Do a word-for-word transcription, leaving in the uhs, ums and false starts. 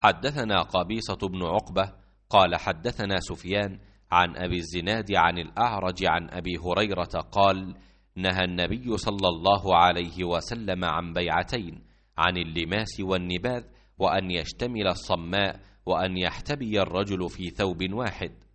حدثنا قبيصة بن عقبة قال حدثنا سفيان عن أبي الزناد عن الأعرج عن أبي هريرة قال نهى النبي صلى الله عليه وسلم عن بيعتين، عن اللماس والنباذ، وأن يشتمل الصماء، وأن يحتبي الرجل في ثوب واحد.